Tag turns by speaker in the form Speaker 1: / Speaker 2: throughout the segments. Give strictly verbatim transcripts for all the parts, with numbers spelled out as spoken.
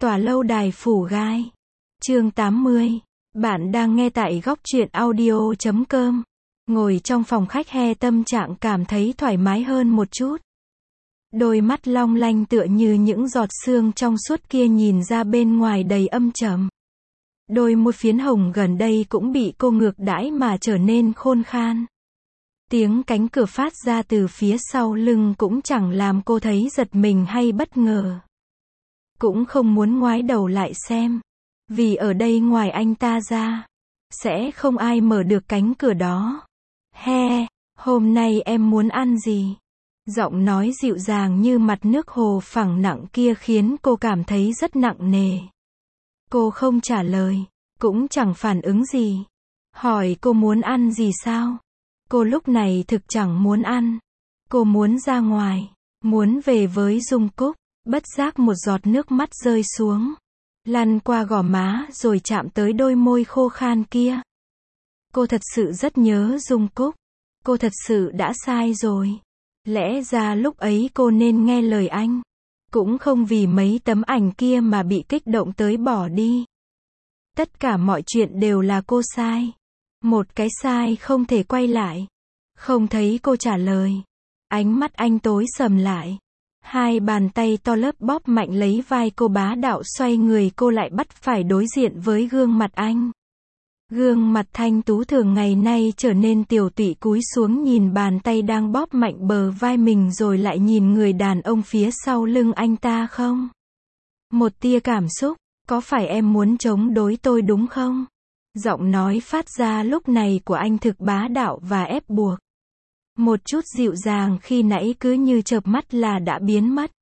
Speaker 1: Tòa lâu đài phủ gai. Chương tám mươi. Bạn đang nghe tại góc truyện audio chấm com. Ngồi trong phòng khách He tâm trạng cảm thấy thoải mái hơn một chút. Đôi mắt long lanh tựa như những giọt sương trong suốt kia nhìn ra bên ngoài đầy âm trầm. Đôi môi phiến hồng gần đây cũng bị cô ngược đãi mà trở nên khôn khan. Tiếng cánh cửa phát ra từ phía sau lưng cũng chẳng làm cô thấy giật mình hay bất ngờ. Cũng không muốn ngoái đầu lại xem. Vì ở đây ngoài anh ta ra, sẽ không ai mở được cánh cửa đó. He, hôm nay em muốn ăn gì? Giọng nói dịu dàng như mặt nước hồ phẳng nặng kia khiến cô cảm thấy rất nặng nề. Cô không trả lời, cũng chẳng phản ứng gì. Hỏi cô muốn ăn gì sao? Cô lúc này thực chẳng muốn ăn. Cô muốn ra ngoài, muốn về với Dung Cúc. Bất giác một giọt nước mắt rơi xuống, lăn qua gò má rồi chạm tới đôi môi khô khan kia. Cô thật sự rất nhớ Dung Cúc. Cô thật sự đã sai rồi. Lẽ ra lúc ấy cô nên nghe lời anh. Cũng không vì mấy tấm ảnh kia mà bị kích động tới bỏ đi. Tất cả mọi chuyện đều là cô sai. Một cái sai không thể quay lại. Không thấy cô trả lời. Ánh mắt anh tối sầm lại. Hai bàn tay to lớp bóp mạnh lấy vai cô, bá đạo xoay người cô lại bắt phải đối diện với gương mặt anh. Gương mặt thanh tú thường ngày nay trở nên tiều tụy, cúi xuống nhìn bàn tay đang bóp mạnh bờ vai mình rồi lại nhìn người đàn ông phía sau lưng anh ta không? Một tia cảm xúc, có phải em muốn chống đối tôi đúng không? Giọng nói phát ra lúc này của anh thực bá đạo và ép buộc. Một chút dịu dàng khi nãy cứ như chợp mắt là đã biến mất.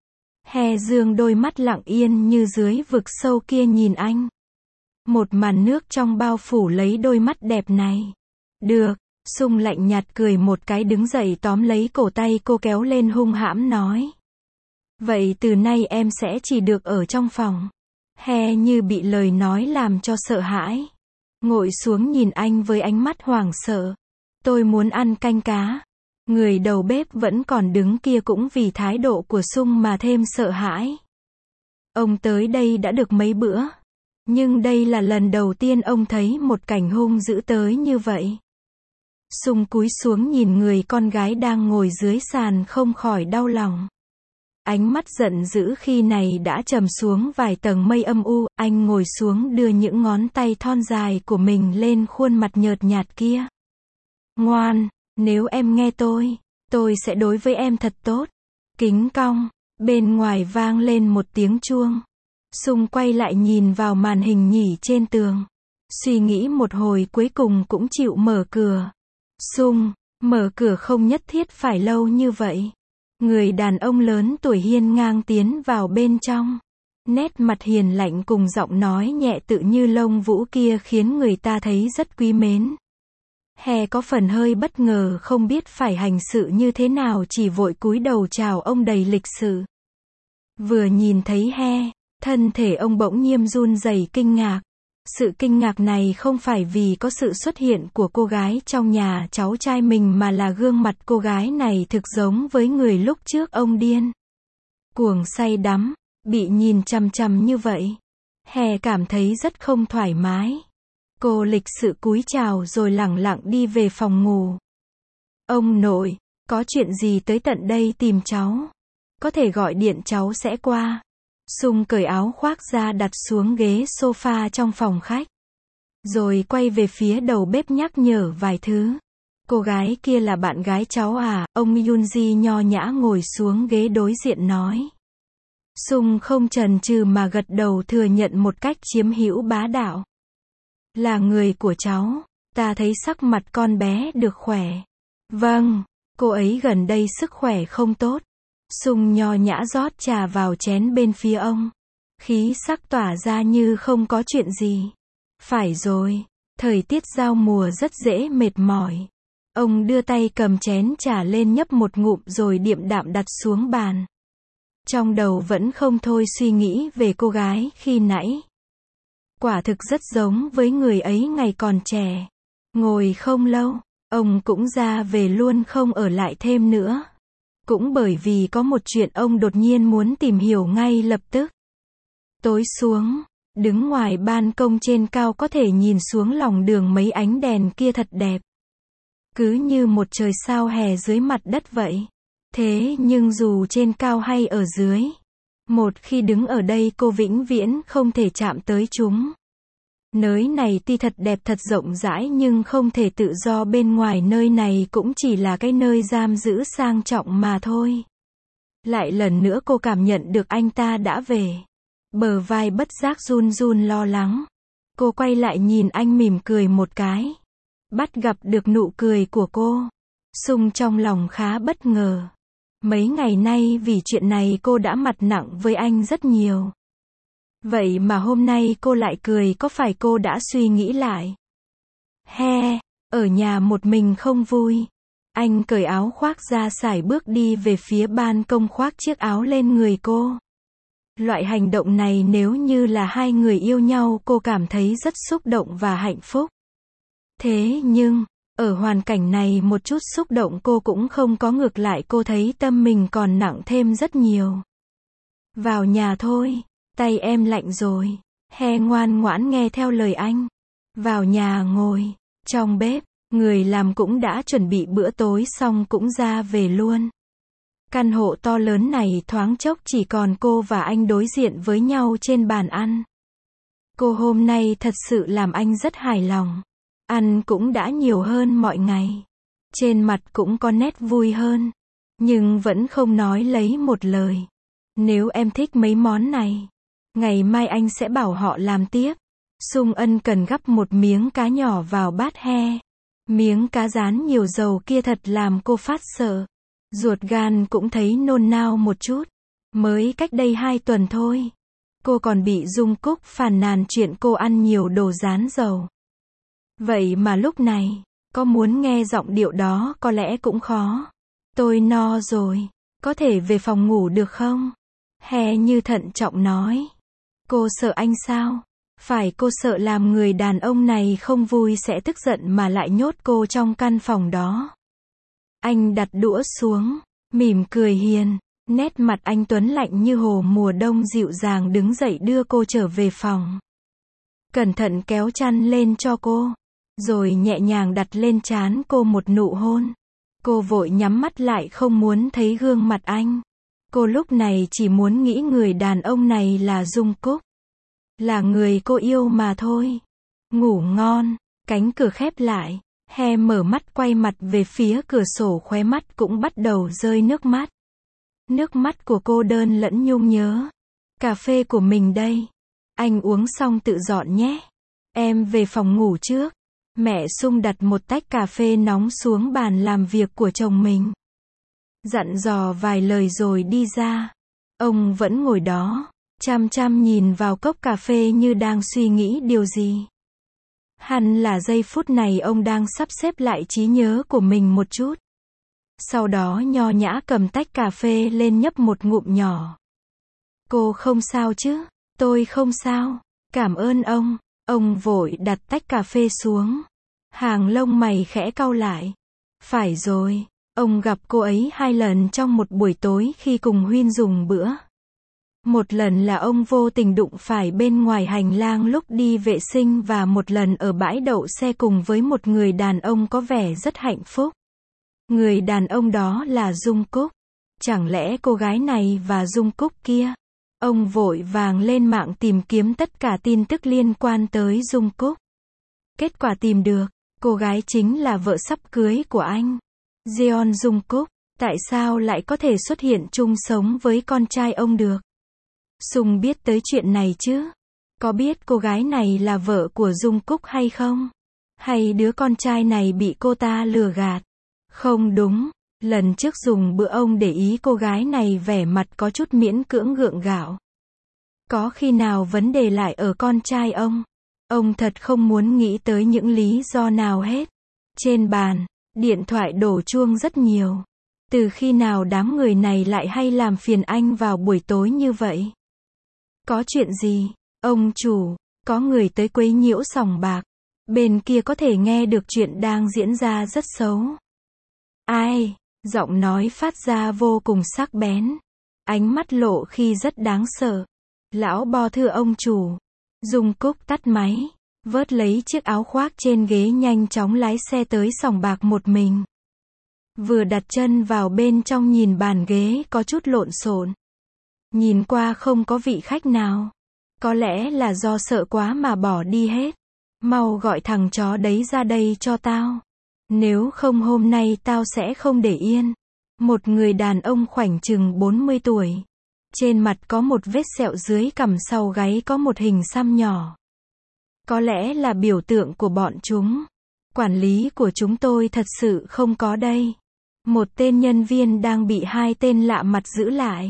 Speaker 1: He dương đôi mắt lặng yên như dưới vực sâu kia nhìn anh. Một màn nước trong bao phủ lấy đôi mắt đẹp này. Được, Sung lạnh nhạt cười một cái đứng dậy tóm lấy cổ tay cô kéo lên hung hãm nói. Vậy từ nay em sẽ chỉ được ở trong phòng. He như bị lời nói làm cho sợ hãi. Ngồi xuống nhìn anh với ánh mắt hoảng sợ. Tôi muốn ăn canh cá. Người đầu bếp vẫn còn đứng kia cũng vì thái độ của Sung mà thêm sợ hãi. Ông tới đây đã được mấy bữa. Nhưng đây là lần đầu tiên ông thấy một cảnh hung dữ tới như vậy. Sung cúi xuống nhìn người con gái đang ngồi dưới sàn không khỏi đau lòng. Ánh mắt giận dữ khi này đã trầm xuống vài tầng mây âm u, anh ngồi xuống đưa những ngón tay thon dài của mình lên khuôn mặt nhợt nhạt kia. Ngoan, nếu em nghe tôi, tôi sẽ đối với em thật tốt. Kính cong, bên ngoài vang lên một tiếng chuông. Sung quay lại nhìn vào màn hình nhỉ trên tường. Suy nghĩ một hồi cuối cùng cũng chịu mở cửa. Sung, mở cửa không nhất thiết phải lâu như vậy. Người đàn ông lớn tuổi hiên ngang tiến vào bên trong. Nét mặt hiền lạnh cùng giọng nói nhẹ tự như lông vũ kia khiến người ta thấy rất quý mến. He có phần hơi bất ngờ không biết phải hành sự như thế nào, chỉ vội cúi đầu chào ông đầy lịch sự. Vừa nhìn thấy He, thân thể ông bỗng nhiên run rẩy kinh ngạc. Sự kinh ngạc này không phải vì có sự xuất hiện của cô gái trong nhà cháu trai mình mà là gương mặt cô gái này thực giống với người lúc trước ông điên cuồng say đắm, bị nhìn chằm chằm như vậy. He cảm thấy rất không thoải mái. Cô lịch sự cúi chào rồi lẳng lặng đi về phòng ngủ. Ông nội, có chuyện gì tới tận đây tìm cháu? Có thể gọi điện cháu sẽ qua. Sung cởi áo khoác ra đặt xuống ghế sofa trong phòng khách. Rồi quay về phía đầu bếp nhắc nhở vài thứ. Cô gái kia là bạn gái cháu à? Ông Yunji nho nhã ngồi xuống ghế đối diện nói. Sung không chần chừ mà gật đầu thừa nhận một cách chiếm hữu bá đạo. Là người của cháu, ta thấy sắc mặt con bé được khỏe. Vâng, cô ấy gần đây sức khỏe không tốt. Sung nho nhã rót trà vào chén bên phía ông. Khí sắc tỏa ra như không có chuyện gì. Phải rồi, thời tiết giao mùa rất dễ mệt mỏi. Ông đưa tay cầm chén trà lên nhấp một ngụm rồi điềm đạm đặt xuống bàn. Trong đầu vẫn không thôi suy nghĩ về cô gái khi nãy. Quả thực rất giống với người ấy ngày còn trẻ. Ngồi không lâu, ông cũng ra về luôn không ở lại thêm nữa. Cũng bởi vì có một chuyện ông đột nhiên muốn tìm hiểu ngay lập tức. Tối xuống, đứng ngoài ban công trên cao có thể nhìn xuống lòng đường mấy ánh đèn kia thật đẹp. Cứ như một trời sao hè dưới mặt đất vậy. Thế nhưng dù trên cao hay ở dưới, một khi đứng ở đây cô vĩnh viễn không thể chạm tới chúng. Nơi này tuy thật đẹp thật rộng rãi nhưng không thể tự do, bên ngoài nơi này cũng chỉ là cái nơi giam giữ sang trọng mà thôi. Lại lần nữa cô cảm nhận được anh ta đã về. Bờ vai bất giác run run lo lắng. Cô quay lại nhìn anh mỉm cười một cái. Bắt gặp được nụ cười của cô. Sung trong lòng khá bất ngờ. Mấy ngày nay vì chuyện này cô đã mặt nặng với anh rất nhiều. Vậy mà hôm nay cô lại cười, có phải cô đã suy nghĩ lại? He, ở nhà một mình không vui. Anh cởi áo khoác ra sải bước đi về phía ban công khoác chiếc áo lên người cô. Loại hành động này nếu như là hai người yêu nhau cô cảm thấy rất xúc động và hạnh phúc. Thế nhưng, ở hoàn cảnh này một chút xúc động cô cũng không có, ngược lại cô thấy tâm mình còn nặng thêm rất nhiều. Vào nhà thôi, tay em lạnh rồi. He ngoan ngoãn nghe theo lời anh. Vào nhà ngồi, trong bếp, người làm cũng đã chuẩn bị bữa tối xong cũng ra về luôn. Căn hộ to lớn này thoáng chốc chỉ còn cô và anh đối diện với nhau trên bàn ăn. Cô hôm nay thật sự làm anh rất hài lòng. Ăn cũng đã nhiều hơn mọi ngày. Trên mặt cũng có nét vui hơn. Nhưng vẫn không nói lấy một lời. Nếu em thích mấy món này, ngày mai anh sẽ bảo họ làm tiếp. Sung ân cần gắp một miếng cá nhỏ vào bát He. Miếng cá rán nhiều dầu kia thật làm cô phát sợ. Ruột gan cũng thấy nôn nao một chút. Mới cách đây hai tuần thôi, cô còn bị Dung Cúc phàn nàn chuyện cô ăn nhiều đồ rán dầu. Vậy mà lúc này, có muốn nghe giọng điệu đó có lẽ cũng khó. Tôi no rồi, có thể về phòng ngủ được không? He như thận trọng nói. Cô sợ anh sao? Phải, cô sợ làm người đàn ông này không vui sẽ tức giận mà lại nhốt cô trong căn phòng đó. Anh đặt đũa xuống, mỉm cười hiền, nét mặt anh tuấn lạnh như hồ mùa đông, dịu dàng đứng dậy đưa cô trở về phòng. Cẩn thận kéo chăn lên cho cô, rồi nhẹ nhàng đặt lên trán cô một nụ hôn. Cô vội nhắm mắt lại không muốn thấy gương mặt anh. Cô lúc này chỉ muốn nghĩ người đàn ông này là Dung Cúc. Là người cô yêu mà thôi. Ngủ ngon, cánh cửa khép lại. He mở mắt quay mặt về phía cửa sổ, khóe mắt cũng bắt đầu rơi nước mắt. Nước mắt của cô đơn lẫn nhung nhớ. Cà phê của mình đây. Anh uống xong tự dọn nhé. Em về phòng ngủ trước. Mẹ Sung đặt một tách cà phê nóng xuống bàn làm việc của chồng mình. Dặn dò vài lời rồi đi ra. Ông vẫn ngồi đó, chăm chăm nhìn vào cốc cà phê như đang suy nghĩ điều gì. Hẳn là giây phút này ông đang sắp xếp lại trí nhớ của mình một chút. Sau đó nho nhã cầm tách cà phê lên nhấp một ngụm nhỏ. Cô không sao chứ? Tôi không sao. Cảm ơn ông. Ông vội đặt tách cà phê xuống. Hàng lông mày khẽ cau lại. Phải rồi, ông gặp cô ấy hai lần trong một buổi tối khi cùng Huyên dùng bữa. Một lần là ông vô tình đụng phải bên ngoài hành lang lúc đi vệ sinh, và một lần ở bãi đậu xe cùng với một người đàn ông có vẻ rất hạnh phúc. Người đàn ông đó là Dung Cúc. Chẳng lẽ cô gái này và Dung Cúc kia? Ông vội vàng lên mạng tìm kiếm tất cả tin tức liên quan tới Dung Cúc. Kết quả tìm được, cô gái chính là vợ sắp cưới của anh, Jeon Dung Cúc. Tại sao lại có thể xuất hiện chung sống với con trai ông được? Sung biết tới chuyện này chứ? Có biết cô gái này là vợ của Dung Cúc hay không? Hay đứa con trai này bị cô ta lừa gạt? Không đúng, lần trước dùng bữa ông để ý cô gái này vẻ mặt có chút miễn cưỡng gượng gạo. Có khi nào vấn đề lại ở con trai ông? Ông thật không muốn nghĩ tới những lý do nào hết. Trên bàn, điện thoại đổ chuông rất nhiều. Từ khi nào đám người này lại hay làm phiền anh vào buổi tối như vậy? Có chuyện gì? Ông chủ, có người tới quấy nhiễu sòng bạc. Bên kia có thể nghe được chuyện đang diễn ra rất xấu. Ai? Giọng nói phát ra vô cùng sắc bén. Ánh mắt lộ khi rất đáng sợ. Lão Bo thưa ông chủ. Dung Cúc tắt máy, vớt lấy chiếc áo khoác trên ghế nhanh chóng lái xe tới sòng bạc một mình. Vừa đặt chân vào bên trong nhìn bàn ghế có chút lộn xộn. Nhìn qua không có vị khách nào. Có lẽ là do sợ quá mà bỏ đi hết. Mau gọi thằng chó đấy ra đây cho tao. Nếu không hôm nay tao sẽ không để yên. Một người đàn ông khoảnh chừng bốn mươi tuổi. Trên mặt có một vết sẹo dưới cằm, sau gáy có một hình xăm nhỏ. Có lẽ là biểu tượng của bọn chúng. Quản lý của chúng tôi thật sự không có đây. Một tên nhân viên đang bị hai tên lạ mặt giữ lại.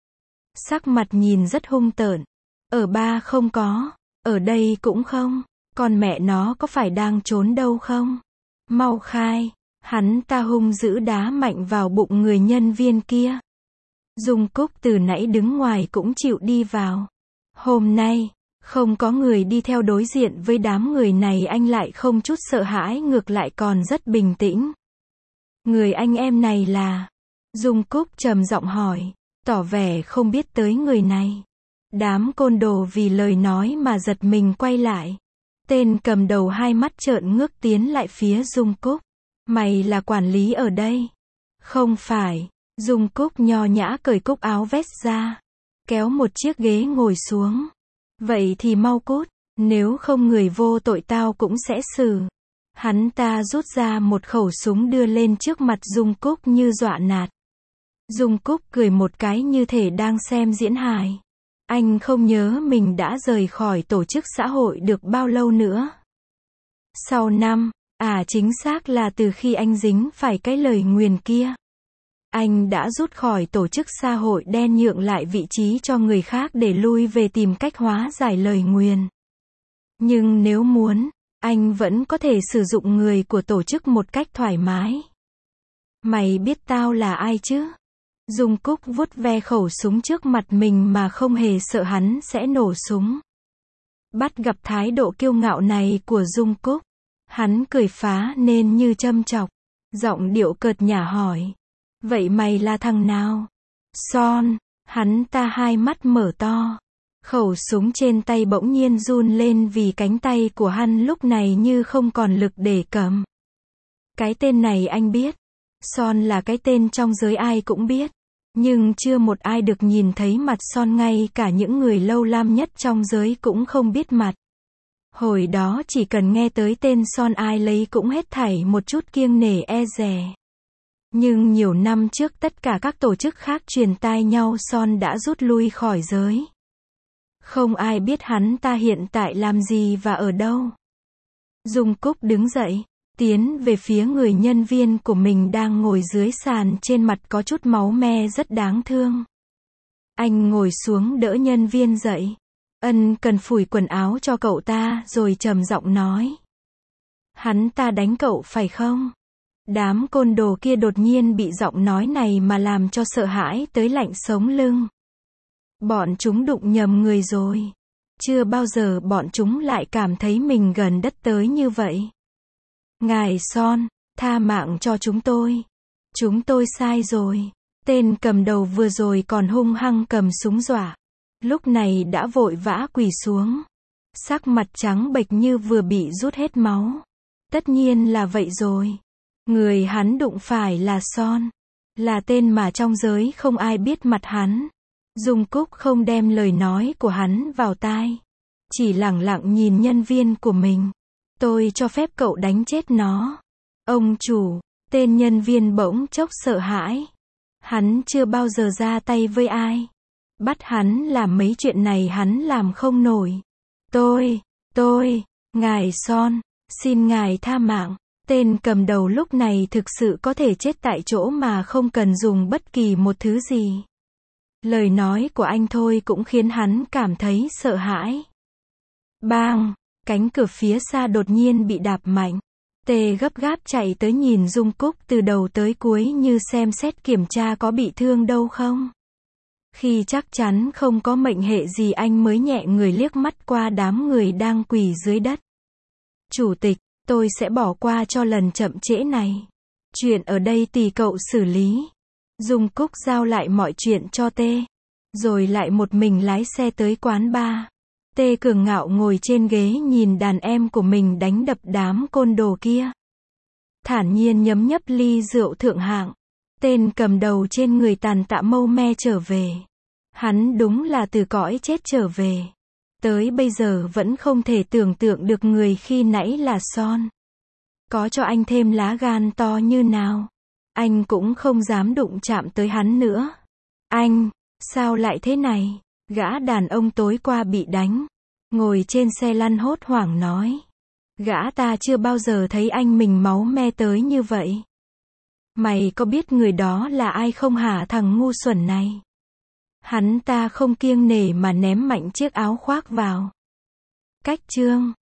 Speaker 1: Sắc mặt nhìn rất hung tợn. Ở ba không có, ở đây cũng không. Còn mẹ nó có phải đang trốn đâu không? Mau khai. Hắn ta hung dữ đá mạnh vào bụng người nhân viên kia. Dung Cúc từ nãy đứng ngoài cũng chịu đi vào. Hôm nay, không có người đi theo đối diện với đám người này, anh lại không chút sợ hãi, ngược lại còn rất bình tĩnh. Người anh em này là? Dung Cúc trầm giọng hỏi, tỏ vẻ không biết tới người này. Đám côn đồ vì lời nói mà giật mình quay lại. Tên cầm đầu hai mắt trợn ngước tiến lại phía Dung Cúc. Mày là quản lý ở đây? Không phải. Dung Cúc nho nhã cởi cúc áo vest ra, kéo một chiếc ghế ngồi xuống. Vậy thì mau cút, nếu không người vô tội tao cũng sẽ xử. Hắn ta rút ra một khẩu súng đưa lên trước mặt Dung Cúc như dọa nạt. Dung Cúc cười một cái như thể đang xem diễn hài. Anh không nhớ mình đã rời khỏi tổ chức xã hội được bao lâu nữa. Sau năm, à chính xác là từ khi anh dính phải cái lời nguyền kia. Anh đã rút khỏi tổ chức xã hội đen, nhượng lại vị trí cho người khác để lui về tìm cách hóa giải lời nguyền. Nhưng nếu muốn, anh vẫn có thể sử dụng người của tổ chức một cách thoải mái. Mày biết tao là ai chứ? Dung Cúc vuốt ve khẩu súng trước mặt mình mà không hề sợ hắn sẽ nổ súng. Bắt gặp thái độ kiêu ngạo này của Dung Cúc, hắn cười phá nên như châm chọc, giọng điệu cợt nhả hỏi. Vậy mày là thằng nào? Son. Hắn ta hai mắt mở to. Khẩu súng trên tay bỗng nhiên run lên vì cánh tay của hắn lúc này như không còn lực để cầm. Cái tên này anh biết. Son là cái tên trong giới ai cũng biết. Nhưng chưa một ai được nhìn thấy mặt Son, ngay cả những người lâu năm nhất trong giới cũng không biết mặt. Hồi đó chỉ cần nghe tới tên Son ai lấy cũng hết thảy một chút kiêng nể e dè. Nhưng nhiều năm trước tất cả các tổ chức khác truyền tai nhau Son đã rút lui khỏi giới. Không ai biết hắn ta hiện tại làm gì và ở đâu. Dung Cúc đứng dậy, tiến về phía người nhân viên của mình đang ngồi dưới sàn, trên mặt có chút máu me rất đáng thương. Anh ngồi xuống đỡ nhân viên dậy. Ân cần phủi quần áo cho cậu ta rồi trầm giọng nói. Hắn ta đánh cậu phải không? Đám côn đồ kia đột nhiên bị giọng nói này mà làm cho sợ hãi tới lạnh sống lưng. Bọn chúng đụng nhầm người rồi. Chưa bao giờ bọn chúng lại cảm thấy mình gần đất tới như vậy. Ngài Son, tha mạng cho chúng tôi. Chúng tôi sai rồi. Tên cầm đầu vừa rồi còn hung hăng cầm súng dọa. Lúc này đã vội vã quỳ xuống. Sắc mặt trắng bệch như vừa bị rút hết máu. Tất nhiên là vậy rồi. Người hắn đụng phải là Son. Là tên mà trong giới không ai biết mặt hắn. Dung Cúc không đem lời nói của hắn vào tai. Chỉ lẳng lặng nhìn nhân viên của mình. Tôi cho phép cậu đánh chết nó. Ông chủ, tên nhân viên bỗng chốc sợ hãi. Hắn chưa bao giờ ra tay với ai. Bắt hắn làm mấy chuyện này hắn làm không nổi. Tôi, tôi, ngài Son, xin ngài tha mạng. Tên cầm đầu lúc này thực sự có thể chết tại chỗ mà không cần dùng bất kỳ một thứ gì. Lời nói của anh thôi cũng khiến hắn cảm thấy sợ hãi. Bang! Cánh cửa phía xa đột nhiên bị đạp mạnh. Tê gấp gáp chạy tới nhìn Dung Cúc từ đầu tới cuối như xem xét kiểm tra có bị thương đâu không. Khi chắc chắn không có mệnh hệ gì anh mới nhẹ người liếc mắt qua đám người đang quỳ dưới đất. Chủ tịch, tôi sẽ bỏ qua cho lần chậm trễ này. Chuyện ở đây tùy cậu xử lý. Dung Cúc giao lại mọi chuyện cho Tê. Rồi lại một mình lái xe tới quán bar. Tê Cường ngạo ngồi trên ghế nhìn đàn em của mình đánh đập đám côn đồ kia. Thản nhiên nhấm nhấp ly rượu thượng hạng. Tên cầm đầu trên người tàn tạ mâu me trở về. Hắn đúng là từ cõi chết trở về. Tới bây giờ vẫn không thể tưởng tượng được người khi nãy là Son. Có cho anh thêm lá gan to như nào, anh cũng không dám đụng chạm tới hắn nữa. Anh, sao lại thế này? Gã đàn ông tối qua bị đánh, ngồi trên xe lăn hốt hoảng nói. Gã ta chưa bao giờ thấy anh mình máu me tới như vậy. Mày có biết người đó là ai không hả thằng ngu xuẩn này? Hắn ta không kiêng nể mà ném mạnh chiếc áo khoác vào. Cách chương